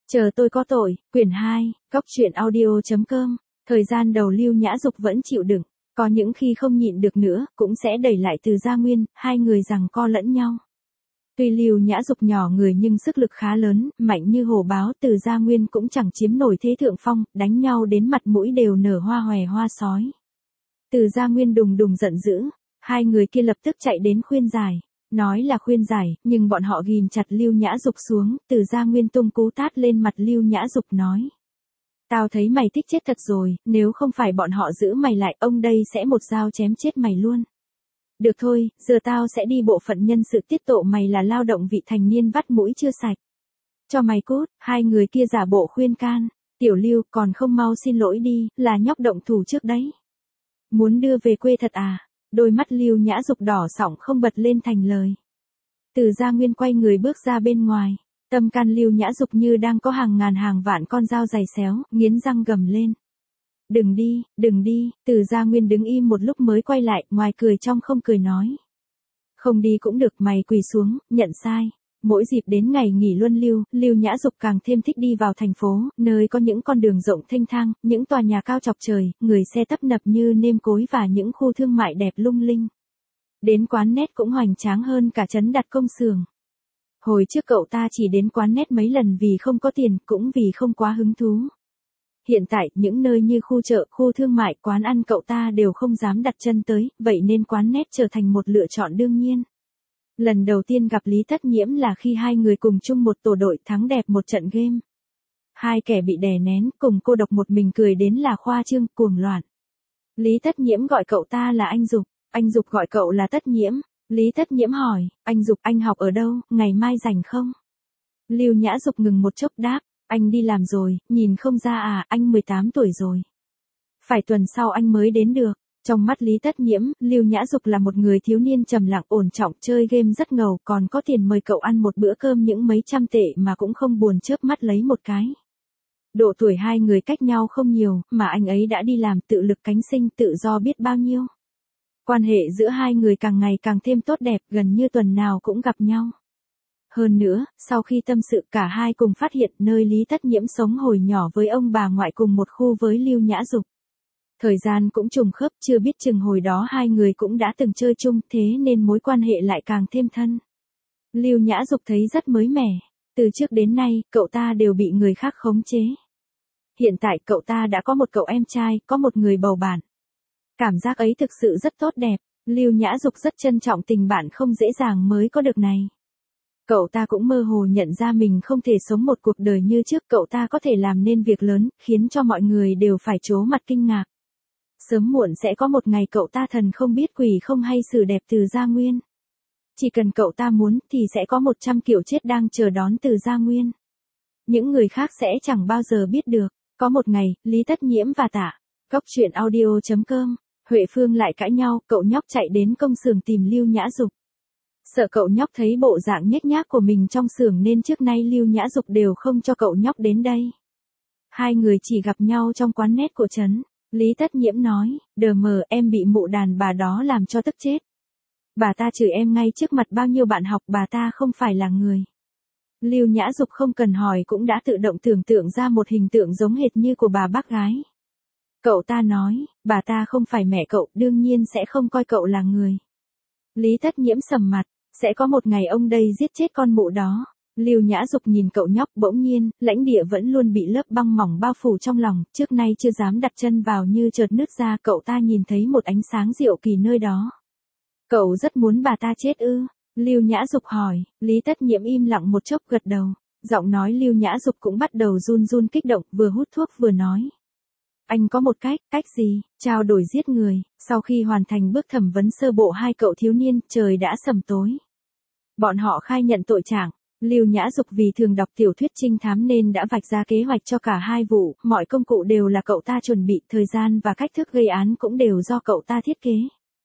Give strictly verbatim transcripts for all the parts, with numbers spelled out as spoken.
Chờ tôi có tội, quyển hai, góc truyện audio chấm com. Thời gian đầu Lưu Nhã Dục vẫn chịu đựng, có những khi không nhịn được nữa, cũng sẽ đẩy lại Từ Gia Nguyên, hai người giằng co lẫn nhau. Tuy Lưu Nhã Dục nhỏ người nhưng sức lực khá lớn, mạnh như hổ báo, Từ Gia Nguyên cũng chẳng chiếm nổi thế thượng phong, đánh nhau đến mặt mũi đều nở hoa hòe hoa sói. Từ Gia Nguyên đùng đùng giận dữ, hai người kia lập tức chạy đến khuyên giải. Nói là khuyên giải, nhưng bọn họ ghim chặt Lưu Nhã Dục xuống, Từ Gia Nguyên tung cú tát lên mặt Lưu Nhã Dục nói. Tao thấy mày thích chết thật rồi, nếu không phải bọn họ giữ mày lại, ông đây sẽ một dao chém chết mày luôn. Được thôi, giờ tao sẽ đi bộ phận nhân sự tiết lộ mày là lao động vị thành niên vắt mũi chưa sạch. Cho mày cút, hai người kia giả bộ khuyên can. Tiểu Lưu còn không mau xin lỗi đi, là nhóc động thủ trước đấy. Muốn đưa về quê thật à? Đôi mắt Lưu Nhã Dục đỏ sọng không bật lên thành lời. Từ Gia Nguyên quay người bước ra bên ngoài. Tâm can Lưu Nhã Dục như đang có hàng ngàn hàng vạn con dao giày xéo, nghiến răng gầm lên. Đừng đi, đừng đi, Từ Gia Nguyên đứng im một lúc mới quay lại, ngoài cười trong không cười nói. Không đi cũng được, mày quỳ xuống, nhận sai. Mỗi dịp đến ngày nghỉ luân lưu, Lưu Nhã Dục càng thêm thích đi vào thành phố, nơi có những con đường rộng thênh thang, những tòa nhà cao chọc trời, người xe tấp nập như nêm cối và những khu thương mại đẹp lung linh. Đến quán nét cũng hoành tráng hơn cả trấn đặt công xưởng. Hồi trước cậu ta chỉ đến quán nét mấy lần vì không có tiền, cũng vì không quá hứng thú. Hiện tại, những nơi như khu chợ, khu thương mại, quán ăn cậu ta đều không dám đặt chân tới, vậy nên quán nét trở thành một lựa chọn đương nhiên. Lần đầu tiên gặp Lý Tất Nhiễm là khi hai người cùng chung một tổ đội thắng đẹp một trận game. Hai kẻ bị đè nén, cùng cô độc một mình cười đến là khoa trương, cuồng loạn. Lý Tất Nhiễm gọi cậu ta là anh Dục, anh Dục gọi cậu là Tất Nhiễm. Lý Tất Nhiễm hỏi, anh Dục anh học ở đâu, ngày mai rảnh không? Lưu Nhã Dục ngừng một chốc đáp, anh đi làm rồi, nhìn không ra à, anh mười tám tuổi rồi. Phải tuần sau anh mới đến được. Trong mắt Lý Tất Nhiễm, Lưu Nhã Dục là một người thiếu niên trầm lặng ổn trọng, chơi game rất ngầu, còn có tiền mời cậu ăn một bữa cơm những mấy trăm tệ mà cũng không buồn chớp mắt lấy một cái. Độ tuổi hai người cách nhau không nhiều, mà anh ấy đã đi làm tự lực cánh sinh tự do biết bao nhiêu. Quan hệ giữa hai người càng ngày càng thêm tốt đẹp, gần như tuần nào cũng gặp nhau. Hơn nữa, sau khi tâm sự cả hai cùng phát hiện nơi Lý Tất Nhiễm sống hồi nhỏ với ông bà ngoại cùng một khu với Lưu Nhã Dục. Thời gian cũng trùng khớp, chưa biết chừng hồi đó hai người cũng đã từng chơi chung, thế nên mối quan hệ lại càng thêm thân. Lưu Nhã Dục thấy rất mới mẻ. Từ trước đến nay, cậu ta đều bị người khác khống chế. Hiện tại cậu ta đã có một cậu em trai, có một người bầu bạn. Cảm giác ấy thực sự rất tốt đẹp. Lưu Nhã Dục rất trân trọng tình bạn không dễ dàng mới có được này. Cậu ta cũng mơ hồ nhận ra mình không thể sống một cuộc đời như trước, cậu ta có thể làm nên việc lớn, khiến cho mọi người đều phải trố mặt kinh ngạc. Sớm muộn sẽ có một ngày cậu ta thần không biết quỷ không hay xử đẹp Từ Gia Nguyên. Chỉ cần cậu ta muốn thì sẽ có một trăm kiểu chết đang chờ đón Từ Gia Nguyên. Những người khác sẽ chẳng bao giờ biết được. Có một ngày, Lý Tất Nhiễm và Tạ, góc truyện audio chấm com, Huệ Phương lại cãi nhau, cậu nhóc chạy đến công xưởng tìm Lưu Nhã Dục. Sợ cậu nhóc thấy bộ dạng nhếch nhác của mình trong xưởng nên trước nay Lưu Nhã Dục đều không cho cậu nhóc đến đây. Hai người chỉ gặp nhau trong quán nét của trấn. Lý Tất Nhiễm nói, đờ mờ em bị mụ đàn bà đó làm cho tức chết. Bà ta chửi em ngay trước mặt bao nhiêu bạn học, bà ta không phải là người. Lưu Nhã Dục không cần hỏi cũng đã tự động tưởng tượng ra một hình tượng giống hệt như của bà bác gái. Cậu ta nói, bà ta không phải mẹ cậu, đương nhiên sẽ không coi cậu là người. Lý Tất Nhiễm sầm mặt, sẽ có một ngày ông đây giết chết con mụ đó. Lưu Nhã Dục nhìn cậu nhóc, bỗng nhiên, lãnh địa vẫn luôn bị lớp băng mỏng bao phủ trong lòng, trước nay chưa dám đặt chân vào như chợt nứt ra, cậu ta nhìn thấy một ánh sáng diệu kỳ nơi đó. Cậu rất muốn bà ta chết ư? Lưu Nhã Dục hỏi. Lý Tất Nhiễm im lặng một chốc gật đầu. Giọng nói Lưu Nhã Dục cũng bắt đầu run run kích động, vừa hút thuốc vừa nói. Anh có một cách, cách gì? Trao đổi giết người. Sau khi hoàn thành bước thẩm vấn sơ bộ hai cậu thiếu niên, trời đã sầm tối. Bọn họ khai nhận tội trạng. Lưu Nhã Dục vì thường đọc tiểu thuyết trinh thám nên đã vạch ra kế hoạch cho cả hai vụ, mọi công cụ đều là cậu ta chuẩn bị, thời gian và cách thức gây án cũng đều do cậu ta thiết kế.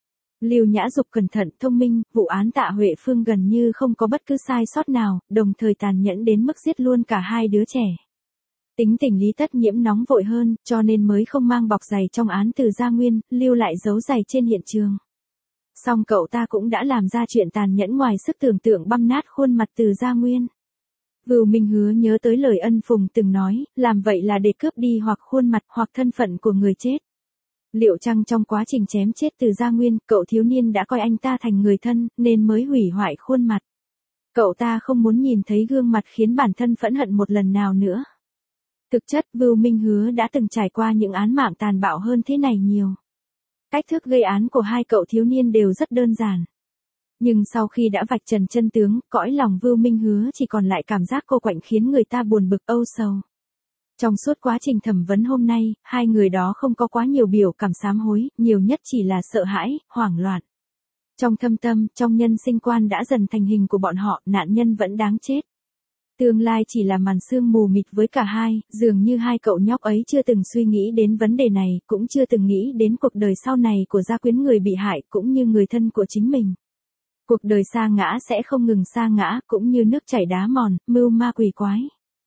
Lưu Nhã Dục cẩn thận, thông minh, vụ án Tạ Huệ Phương gần như không có bất cứ sai sót nào, đồng thời tàn nhẫn đến mức giết luôn cả hai đứa trẻ. Tính tình Lý Tất Nhiễm nóng vội hơn, cho nên mới không mang bọc giày trong án Từ Gia Nguyên, lưu lại dấu giày trên hiện trường. Song cậu ta cũng đã làm ra chuyện tàn nhẫn ngoài sức tưởng tượng, băm nát khuôn mặt Từ Gia Nguyên. Vưu Minh Hứa nhớ tới lời Ân Phùng từng nói, làm vậy là để cướp đi hoặc khuôn mặt hoặc thân phận của người chết. Liệu chăng trong quá trình chém chết Từ Gia Nguyên, cậu thiếu niên đã coi anh ta thành người thân, nên mới hủy hoại khuôn mặt. Cậu ta không muốn nhìn thấy gương mặt khiến bản thân phẫn hận một lần nào nữa. Thực chất, Vưu Minh Hứa đã từng trải qua những án mạng tàn bạo hơn thế này nhiều. Cách thức gây án của hai cậu thiếu niên đều rất đơn giản. Nhưng sau khi đã vạch trần chân tướng, cõi lòng Vưu Minh Hứa chỉ còn lại cảm giác cô quạnh khiến người ta buồn bực âu sầu. Trong suốt quá trình thẩm vấn hôm nay, hai người đó không có quá nhiều biểu cảm sám hối, nhiều nhất chỉ là sợ hãi, hoảng loạn. Trong thâm tâm, trong nhân sinh quan đã dần thành hình của bọn họ, nạn nhân vẫn đáng chết. Tương lai chỉ là màn sương mù mịt với cả hai, dường như hai cậu nhóc ấy chưa từng suy nghĩ đến vấn đề này, cũng chưa từng nghĩ đến cuộc đời sau này của gia quyến người bị hại cũng như người thân của chính mình. Cuộc đời sa ngã sẽ không ngừng sa ngã, cũng như nước chảy đá mòn, mưu ma quỷ quái.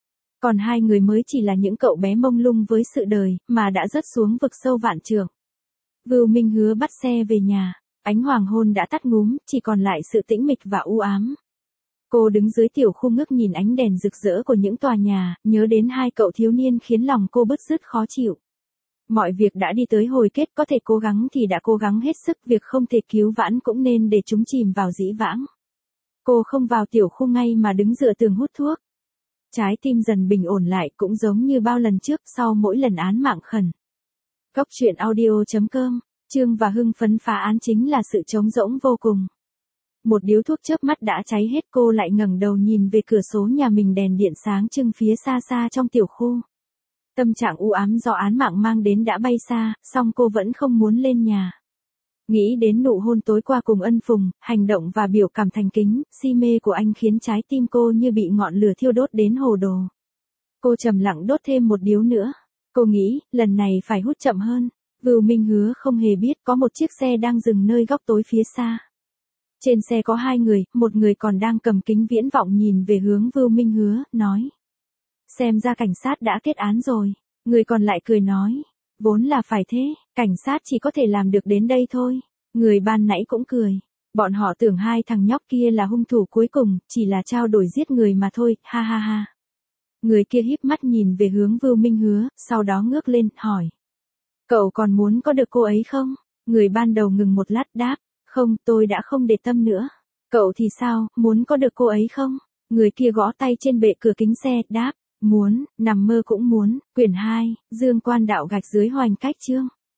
Còn hai người mới chỉ là những cậu bé mông lung với sự đời, mà đã rớt xuống vực sâu vạn trượng. Vưu Minh Hứa bắt xe về nhà, ánh hoàng hôn đã tắt ngúm, chỉ còn lại sự tĩnh mịch và u ám. Cô đứng dưới tiểu khu ngước nhìn ánh đèn rực rỡ của những tòa nhà, nhớ đến hai cậu thiếu niên khiến lòng cô bứt rứt khó chịu. Mọi việc đã đi tới hồi kết, có thể cố gắng thì đã cố gắng hết sức, việc không thể cứu vãn cũng nên để chúng chìm vào dĩ vãng. Cô không vào tiểu khu ngay mà đứng dựa tường hút thuốc. Trái tim dần bình ổn lại, cũng giống như bao lần trước sau mỗi lần án mạng khẩn. Cốc truyện audio chấm com, Trương và Hưng phấn phá án chính là sự trống rỗng vô cùng. Một điếu thuốc chớp mắt đã cháy hết, cô lại ngẩng đầu nhìn về cửa sổ nhà mình, đèn điện sáng trưng phía xa xa trong tiểu khu. Tâm trạng u ám do án mạng mang đến đã bay xa, song cô vẫn không muốn lên nhà. Nghĩ đến nụ hôn tối qua cùng Ân Phùng, hành động và biểu cảm thành kính, si mê của anh khiến trái tim cô như bị ngọn lửa thiêu đốt đến hồ đồ. Cô trầm lặng đốt thêm một điếu nữa. Cô nghĩ, lần này phải hút chậm hơn. Vưu Minh Hứa không hề biết có một chiếc xe đang dừng nơi góc tối phía xa. Trên xe có hai người, một người còn đang cầm kính viễn vọng nhìn về hướng Vưu Minh Hứa, nói. Xem ra cảnh sát đã kết án rồi. Người còn lại cười nói. Vốn là phải thế, cảnh sát chỉ có thể làm được đến đây thôi. Người ban nãy cũng cười. Bọn họ tưởng hai thằng nhóc kia là hung thủ cuối cùng, chỉ là trao đổi giết người mà thôi, ha ha ha. Người kia híp mắt nhìn về hướng Vưu Minh Hứa, sau đó ngước lên, hỏi. Cậu còn muốn có được cô ấy không? Người ban đầu ngừng một lát đáp. Không, tôi đã không để tâm nữa. Cậu thì sao, muốn có được cô ấy không? Người kia gõ tay trên bệ cửa kính xe, đáp. Muốn, nằm mơ cũng muốn. Quyển hai, Dương Quan Đạo gạch dưới Hoành Cách chương.